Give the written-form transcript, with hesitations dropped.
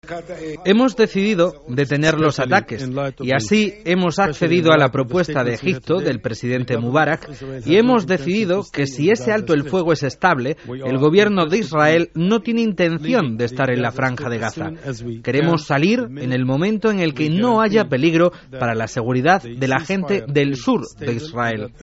Hemos decidido detener los ataques y así hemos accedido a la propuesta de Egipto, del presidente Mubarak, y hemos decidido que si ese alto el fuego es estable, el gobierno de Israel no tiene intención de estar en la Franja de Gaza. Queremos salir en el momento en el que no haya peligro para la seguridad de la gente del sur de Israel.